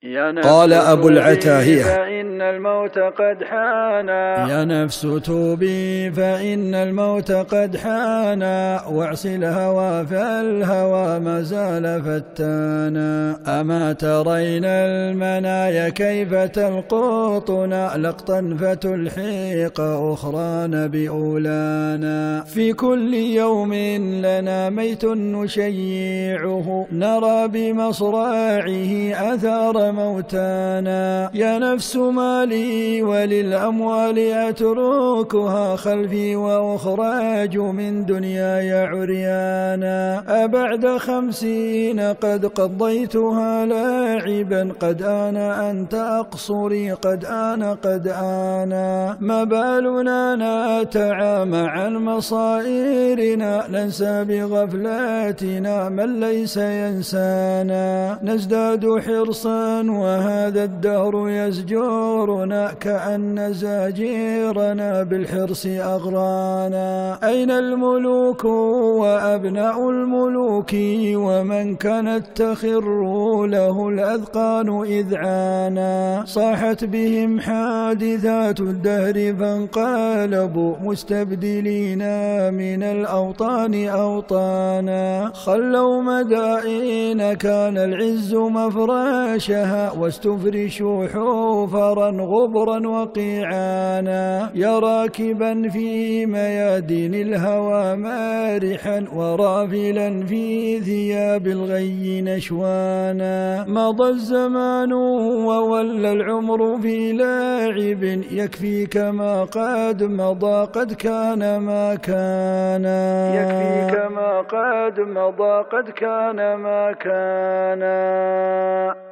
قال أبو العتاهية: فإن الموت قد حانا. يا نفس توبي فإن الموت قد حانا، واعص الهوى فالهوى ما زال فتانا. أما ترين المنايا كيف تلقطنا لقطا فتلحق أخرانا بأولانا. في كل يوم لنا ميت نشيعه، نرى بمصراعه أثار موتانا. يا نفس ما لي وللأموال أتركها خلفي وأخراج من دنياي عريانا. أبعد 50 قد قضيتها لاعبا، قد آن أن تقصري، قد آن ما بالنا نتعامى عن مصائرنا، ننسى بغفلاتنا من ليس ينسانا. نزداد حرصا وهذا الدهر يزجرنا، كأن زاجيرنا بالحرص أغرانا. أين الملوك وأبناء الملوك، ومن كانت تخر له الأذقان إذعانا. صاحت بهم حادثات الدهر فانقلبوا مستبدلين من الأوطان أوطانا. خلوا مدائن كان العز مفراشها، واستفرشوا حفرا غبرا وقيعانا. يا راكبا في ميادين الهوى مارحا، ورافلا في ثياب الغي نشوانا. مضى الزمان وولى العمر في لاعب، يكفيك ما قد مضى قد كان ما كانا. يكفيك ما قد مضى قد كان ما كانا.